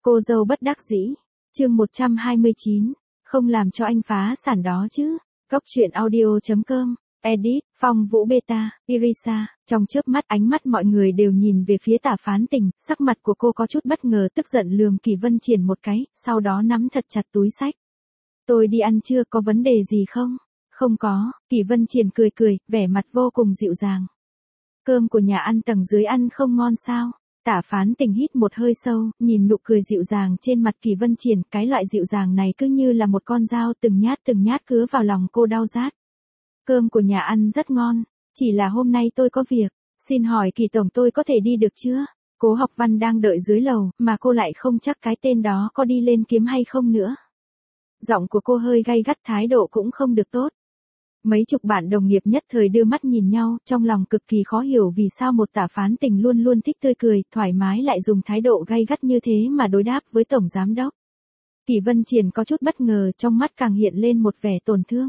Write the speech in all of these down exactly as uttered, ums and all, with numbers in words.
Cô dâu bất đắc dĩ. Chương một trăm hai mươi chín. Không làm cho anh phá sản đó chứ. Góc truyện audio chấm com. Edit, Phong Vũ Beta, Irisa. Trong chớp mắt ánh mắt mọi người đều nhìn về phía Tả Phán Tình, sắc mặt của cô có chút bất ngờ, tức giận lườm Kỳ Vân Triển một cái, sau đó nắm thật chặt túi xách. Tôi đi ăn trưa, có vấn đề gì không? Không có, Kỳ Vân Triển cười cười, vẻ mặt vô cùng dịu dàng. Cơm của nhà ăn tầng dưới ăn không ngon sao? Tả Phán Tình hít một hơi sâu, nhìn nụ cười dịu dàng trên mặt Kỳ Vân Triển, cái loại dịu dàng này cứ như là một con dao từng nhát từng nhát cứa vào lòng cô đau rát. Cơm của nhà ăn rất ngon, chỉ là hôm nay tôi có việc, xin hỏi Kỳ tổng tôi có thể đi được chưa? Cố Học Văn đang đợi dưới lầu, mà cô lại không chắc cái tên đó có đi lên kiếm hay không nữa. Giọng của cô hơi gay gắt, thái độ cũng không được tốt. Mấy chục bạn đồng nghiệp nhất thời đưa mắt nhìn nhau, trong lòng cực kỳ khó hiểu vì sao một Tả Phán Tình luôn luôn thích tươi cười, thoải mái lại dùng thái độ gay gắt như thế mà đối đáp với tổng giám đốc. Kỳ Vân Triển có chút bất ngờ, trong mắt càng hiện lên một vẻ tổn thương.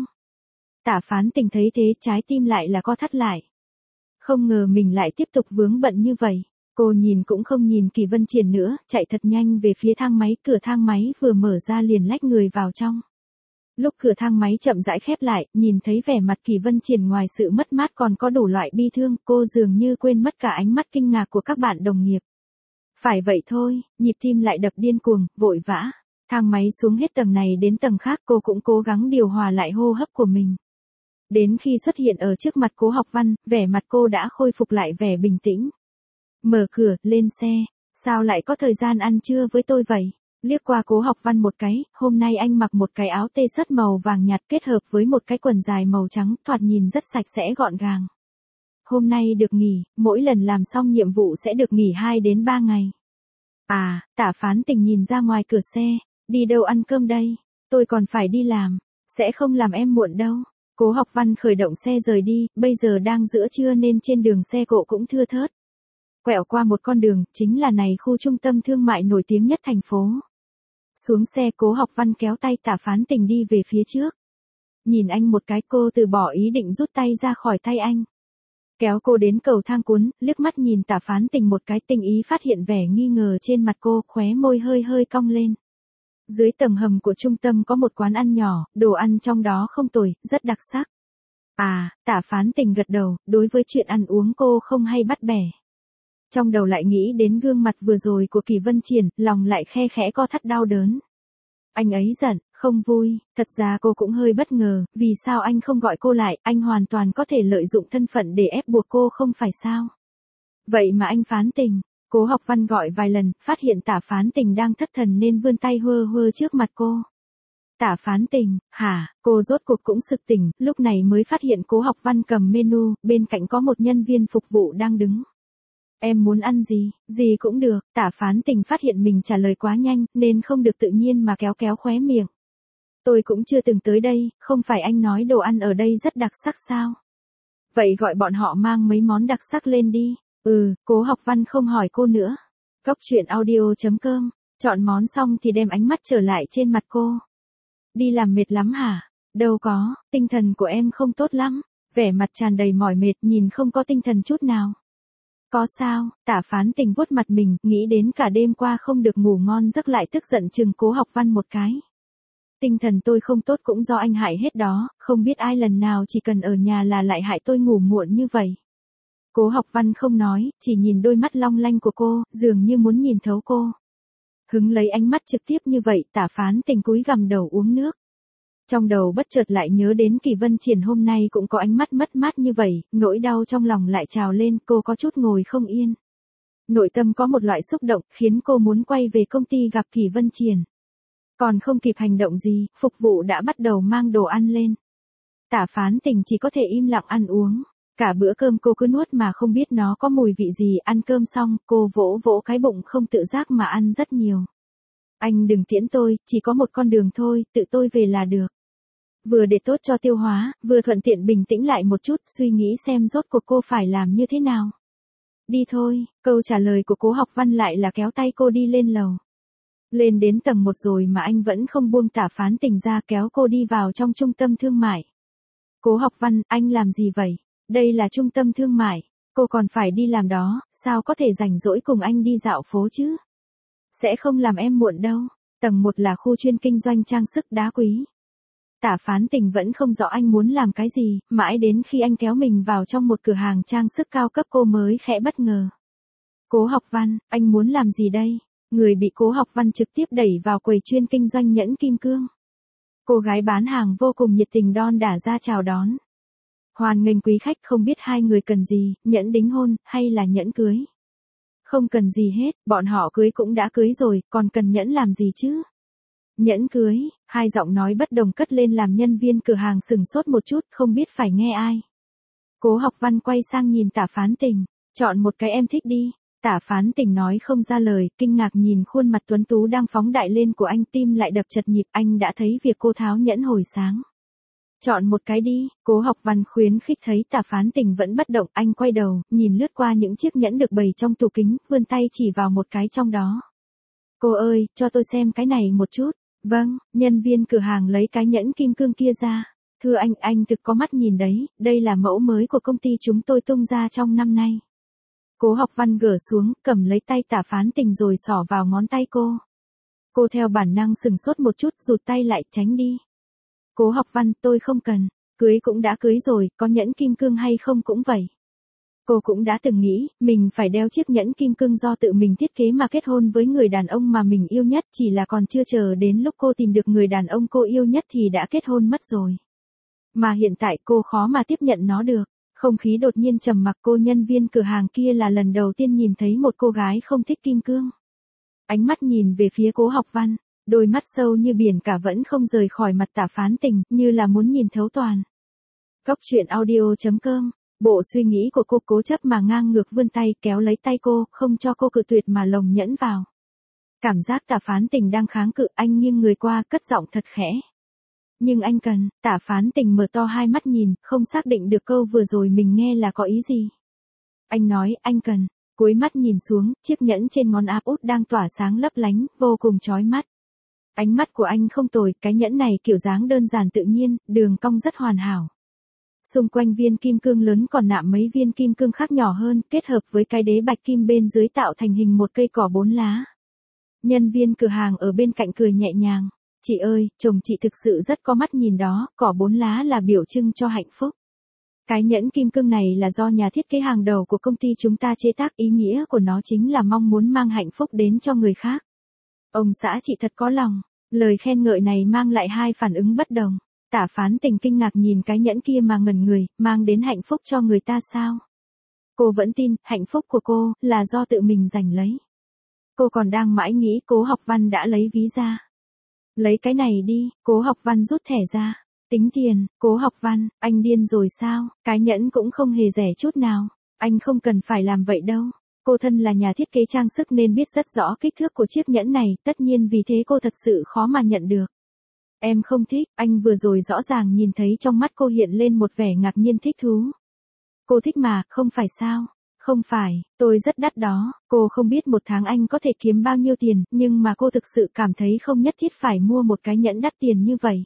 Tả Phán Tình thấy thế, trái tim lại là co thắt lại. Không ngờ mình lại tiếp tục vướng bận như vậy. Cô nhìn cũng không nhìn Kỳ Vân Triển nữa, chạy thật nhanh về phía thang máy, cửa thang máy vừa mở ra liền lách người vào trong. Lúc cửa thang máy chậm rãi khép lại, nhìn thấy vẻ mặt Kỳ Vân Triển ngoài sự mất mát còn có đủ loại bi thương, cô dường như quên mất cả ánh mắt kinh ngạc của các bạn đồng nghiệp. Phải vậy thôi, nhịp tim lại đập điên cuồng, vội vã. Thang máy xuống hết tầng này đến tầng khác, cô cũng cố gắng điều hòa lại hô hấp của mình. Đến khi xuất hiện ở trước mặt Cố Học Văn, vẻ mặt cô đã khôi phục lại vẻ bình tĩnh. Mở cửa, lên xe, sao lại có thời gian ăn trưa với tôi vậy? Liếc qua Cố Học Văn một cái, hôm nay anh mặc một cái áo tê sớt màu vàng nhạt kết hợp với một cái quần dài màu trắng, thoạt nhìn rất sạch sẽ gọn gàng. Hôm nay được nghỉ, mỗi lần làm xong nhiệm vụ sẽ được nghỉ hai đến ba ngày. À, Tả Phán Tình nhìn ra ngoài cửa xe, đi đâu ăn cơm đây? Tôi còn phải đi làm, sẽ không làm em muộn đâu. Cố Học Văn khởi động xe rời đi, bây giờ đang giữa trưa nên trên đường xe cộ cũng thưa thớt. Quẹo qua một con đường, chính là này khu trung tâm thương mại nổi tiếng nhất thành phố. Xuống xe, Cố Học Văn kéo tay Tả Phán Tình đi về phía trước. Nhìn anh một cái, cô từ bỏ ý định rút tay ra khỏi tay anh. Kéo cô đến cầu thang cuốn, liếc mắt nhìn Tả Phán Tình một cái, tình ý phát hiện vẻ nghi ngờ trên mặt cô, khóe môi hơi hơi cong lên. Dưới tầng hầm của trung tâm có một quán ăn nhỏ, đồ ăn trong đó không tồi, rất đặc sắc. À, Tả Phán Tình gật đầu, đối với chuyện ăn uống cô không hay bắt bẻ. Trong đầu lại nghĩ đến gương mặt vừa rồi của Kỳ Vân Triển, lòng lại khe khẽ co thắt đau đớn. Anh ấy giận, không vui, thật ra cô cũng hơi bất ngờ, vì sao anh không gọi cô lại, anh hoàn toàn có thể lợi dụng thân phận để ép buộc cô không phải sao. Vậy mà anh Phán Tình, Cố Học Văn gọi vài lần, phát hiện Tả Phán Tình đang thất thần nên vươn tay hơ hơ trước mặt cô. Tả Phán Tình, hả, cô rốt cuộc cũng sực tỉnh, lúc này mới phát hiện Cố Học Văn cầm menu, bên cạnh có một nhân viên phục vụ đang đứng. Em muốn ăn gì, gì cũng được, Tả Phán Tình phát hiện mình trả lời quá nhanh, nên không được tự nhiên mà kéo kéo khóe miệng. Tôi cũng chưa từng tới đây, không phải anh nói đồ ăn ở đây rất đặc sắc sao? Vậy gọi bọn họ mang mấy món đặc sắc lên đi. Ừ, Cố Học Văn không hỏi cô nữa. Góc truyện audio chấm com, chọn món xong thì đem ánh mắt trở lại trên mặt cô. Đi làm mệt lắm hả? Đâu có, tinh thần của em không tốt lắm, vẻ mặt tràn đầy mỏi mệt, nhìn không có tinh thần chút nào. Có sao? Tả Phán Tình vuốt mặt mình, nghĩ đến cả đêm qua không được ngủ ngon giấc lại tức giận chừng Cố Học Văn một cái. Tinh thần tôi không tốt cũng do anh hại hết đó, không biết ai lần nào chỉ cần ở nhà là lại hại tôi ngủ muộn như vậy. Cố Học Văn không nói, chỉ nhìn đôi mắt long lanh của cô, dường như muốn nhìn thấu cô. Hứng lấy ánh mắt trực tiếp như vậy, Tả Phán Tình cúi gằm đầu uống nước. Trong đầu bất chợt lại nhớ đến Kỳ Vân Triển hôm nay cũng có ánh mắt mất mát như vậy, nỗi đau trong lòng lại trào lên, cô có chút ngồi không yên. Nội tâm có một loại xúc động, khiến cô muốn quay về công ty gặp Kỳ Vân Triển. Còn không kịp hành động gì, phục vụ đã bắt đầu mang đồ ăn lên. Tả Phán Tình chỉ có thể im lặng ăn uống. Cả bữa cơm cô cứ nuốt mà không biết nó có mùi vị gì, ăn cơm xong, cô vỗ vỗ cái bụng không tự giác mà ăn rất nhiều. Anh đừng tiễn tôi, chỉ có một con đường thôi, tự tôi về là được. Vừa để tốt cho tiêu hóa, vừa thuận tiện bình tĩnh lại một chút, suy nghĩ xem rốt cuộc cô phải làm như thế nào. Đi thôi, câu trả lời của Cố Học Văn lại là kéo tay cô đi lên lầu. Lên đến tầng một rồi mà anh vẫn không buông Tả Phán Tình ra, kéo cô đi vào trong trung tâm thương mại. Cố Học Văn, anh làm gì vậy? Đây là trung tâm thương mại, cô còn phải đi làm đó, sao có thể rảnh rỗi cùng anh đi dạo phố chứ? Sẽ không làm em muộn đâu. Tầng một là khu chuyên kinh doanh trang sức đá quý. Tả Phán Tình vẫn không rõ anh muốn làm cái gì, mãi đến khi anh kéo mình vào trong một cửa hàng trang sức cao cấp cô mới khẽ bất ngờ. Cố Học Văn, anh muốn làm gì đây? Người bị Cố Học Văn trực tiếp đẩy vào quầy chuyên kinh doanh nhẫn kim cương. Cô gái bán hàng vô cùng nhiệt tình đon đả ra chào đón. Hoan nghênh quý khách, không biết hai người cần gì, nhẫn đính hôn, hay là nhẫn cưới? Không cần gì hết, bọn họ cưới cũng đã cưới rồi, còn cần nhẫn làm gì chứ? Nhẫn cưới, hai giọng nói bất đồng cất lên làm nhân viên cửa hàng sửng sốt một chút, không biết phải nghe ai. Cố Học Văn quay sang nhìn Tả Phán Tình, chọn một cái em thích đi. Tả Phán Tình nói không ra lời, kinh ngạc nhìn khuôn mặt tuấn tú đang phóng đại lên của anh, tim lại đập chật nhịp, anh đã thấy việc cô tháo nhẫn hồi sáng. Chọn một cái đi, Cố Học Văn khuyến khích. Thấy Tả Phán Tình vẫn bất động, anh quay đầu, nhìn lướt qua những chiếc nhẫn được bày trong tủ kính, vươn tay chỉ vào một cái trong đó. Cô ơi, cho tôi xem cái này một chút. Vâng, nhân viên cửa hàng lấy cái nhẫn kim cương kia ra. Thưa anh, anh thực có mắt nhìn đấy, đây là mẫu mới của công ty chúng tôi tung ra trong năm nay. Cố Học Văn gỡ xuống, cầm lấy tay Tả Phán Tình rồi xỏ vào ngón tay cô. Cô theo bản năng sừng sốt một chút, rụt tay lại, tránh đi. Cố Học Văn, tôi không cần, cưới cũng đã cưới rồi, có nhẫn kim cương hay không cũng vậy. Cô cũng đã từng nghĩ, mình phải đeo chiếc nhẫn kim cương do tự mình thiết kế mà kết hôn với người đàn ông mà mình yêu nhất, chỉ là còn chưa chờ đến lúc cô tìm được người đàn ông cô yêu nhất thì đã kết hôn mất rồi. Mà hiện tại cô khó mà tiếp nhận nó được. Không khí đột nhiên trầm mặc, cô nhân viên cửa hàng kia là lần đầu tiên nhìn thấy một cô gái không thích kim cương. Ánh mắt nhìn về phía Cố Học Văn, đôi mắt sâu như biển cả vẫn không rời khỏi mặt Tả Phán Tình, như là muốn nhìn thấu toàn. Góc truyện audio chấm com. Bộ suy nghĩ của cô cố chấp mà ngang ngược vươn tay kéo lấy tay cô, không cho cô cự tuyệt mà lồng nhẫn vào. Cảm giác Tả Phán Tình đang kháng cự, anh nghiêng người qua, cất giọng thật khẽ. Nhưng anh cần. Tả Phán Tình mở to hai mắt nhìn, không xác định được câu vừa rồi mình nghe là có ý gì. Anh nói, anh cần. Cúi mắt nhìn xuống, chiếc nhẫn trên ngón áp út đang tỏa sáng lấp lánh, vô cùng chói mắt. Ánh mắt của anh không tồi, cái nhẫn này kiểu dáng đơn giản tự nhiên, đường cong rất hoàn hảo. Xung quanh viên kim cương lớn còn nạm mấy viên kim cương khác nhỏ hơn, kết hợp với cái đế bạch kim bên dưới tạo thành hình một cây cỏ bốn lá. Nhân viên cửa hàng ở bên cạnh cười nhẹ nhàng. Chị ơi, chồng chị thực sự rất có mắt nhìn đó, cỏ bốn lá là biểu trưng cho hạnh phúc. Cái nhẫn kim cương này là do nhà thiết kế hàng đầu của công ty chúng ta chế tác, ý nghĩa của nó chính là mong muốn mang hạnh phúc đến cho người khác. Ông xã chị thật có lòng. Lời khen ngợi này mang lại hai phản ứng bất đồng. Tả Phán Tình kinh ngạc nhìn cái nhẫn kia mà ngẩn người, mang đến hạnh phúc cho người ta sao? Cô vẫn tin, hạnh phúc của cô, là do tự mình giành lấy. Cô còn đang mãi nghĩ Cố Học Văn đã lấy ví ra. Lấy cái này đi, Cố Học Văn rút thẻ ra. Tính tiền, Cố Học Văn, anh điên rồi sao? Cái nhẫn cũng không hề rẻ chút nào. Anh không cần phải làm vậy đâu. Cô thân là nhà thiết kế trang sức nên biết rất rõ kích thước của chiếc nhẫn này, tất nhiên vì thế cô thật sự khó mà nhận được. Em không thích, anh vừa rồi rõ ràng nhìn thấy trong mắt cô hiện lên một vẻ ngạc nhiên thích thú. Cô thích mà, không phải sao? Không phải, tôi rất đắt đó, cô không biết một tháng anh có thể kiếm bao nhiêu tiền, nhưng mà cô thực sự cảm thấy không nhất thiết phải mua một cái nhẫn đắt tiền như vậy.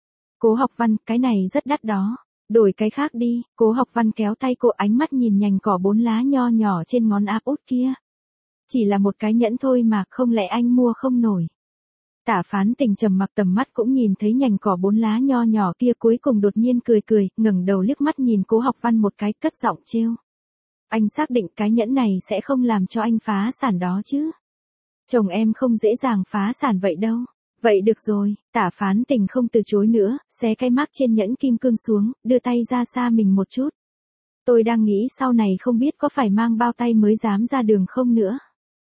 Cố Học Văn, cái này rất đắt đó. Đổi cái khác đi. Cố Học Văn kéo tay cô, ánh mắt nhìn nhành cỏ bốn lá nho nhỏ trên ngón áp út kia. Chỉ là một cái nhẫn thôi mà, không lẽ anh mua không nổi? Tả Phán Tình trầm mặc, tầm mắt cũng nhìn thấy nhành cỏ bốn lá nho nhỏ kia, cuối cùng đột nhiên cười cười, ngẩng đầu liếc mắt nhìn Cố Học Văn một cái, cất giọng trêu. Anh xác định cái nhẫn này sẽ không làm cho anh phá sản đó chứ? Chồng em không dễ dàng phá sản vậy đâu. Vậy được rồi, Tả Phán Tình không từ chối nữa, xé cái mác trên nhẫn kim cương xuống, đưa tay ra xa mình một chút. Tôi đang nghĩ sau này không biết có phải mang bao tay mới dám ra đường không nữa.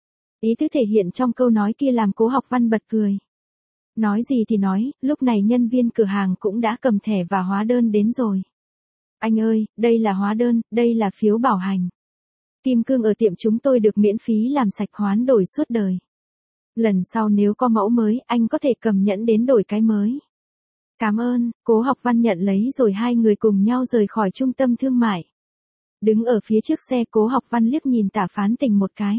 Ý tứ thể hiện trong câu nói kia làm Cố Học Văn bật cười. Nói gì thì nói, lúc này nhân viên cửa hàng cũng đã cầm thẻ và hóa đơn đến rồi. Anh ơi, đây là hóa đơn, đây là phiếu bảo hành. Kim cương ở tiệm chúng tôi được miễn phí làm sạch hoán đổi suốt đời. Lần sau nếu có mẫu mới, anh có thể cầm nhẫn đến đổi cái mới. Cảm ơn, Cố Học Văn nhận lấy rồi hai người cùng nhau rời khỏi trung tâm thương mại. Đứng ở phía trước xe, Cố Học Văn liếc nhìn Tả Phán Tình một cái.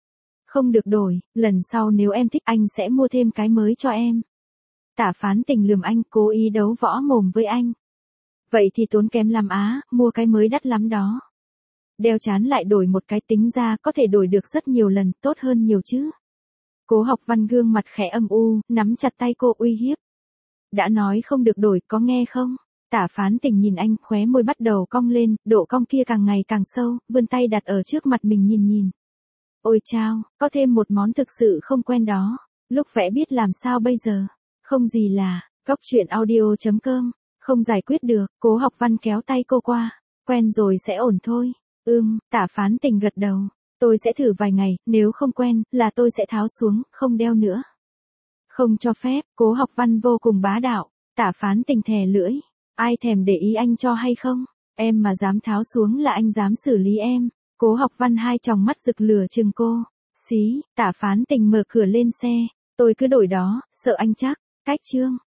Không được đổi, lần sau nếu em thích anh sẽ mua thêm cái mới cho em. Tả Phán Tình lườm anh, cố ý đấu võ mồm với anh. Vậy thì tốn kém lắm á, mua cái mới đắt lắm đó. Đeo chán lại đổi một cái, tính ra có thể đổi được rất nhiều lần, tốt hơn nhiều chứ. Cố Học Văn gương mặt khẽ âm u, nắm chặt tay cô uy hiếp. Đã nói không được đổi, có nghe không? Tả Phán Tình nhìn anh, khóe môi bắt đầu cong lên, độ cong kia càng ngày càng sâu, vươn tay đặt ở trước mặt mình nhìn nhìn. Ôi chao, có thêm một món thực sự không quen đó. Lúc vẽ biết làm sao bây giờ? Không gì là, cóc truyện audio.com, không giải quyết được, Cố Học Văn kéo tay cô qua. Quen rồi sẽ ổn thôi. Ừm, Tả Phán Tình gật đầu. Tôi sẽ thử vài ngày, nếu không quen, là tôi sẽ tháo xuống, không đeo nữa. Không cho phép, Cố Học Văn vô cùng bá đạo. Tả Phán Tình thè lưỡi. Ai thèm để ý anh cho hay không? Em mà dám tháo xuống là anh dám xử lý em. Cố Học Văn hai tròng mắt rực lửa chừng cô. Xí, Tả Phán Tình mở cửa lên xe. Tôi cứ đổi đó, sợ anh chắc. Cách chương.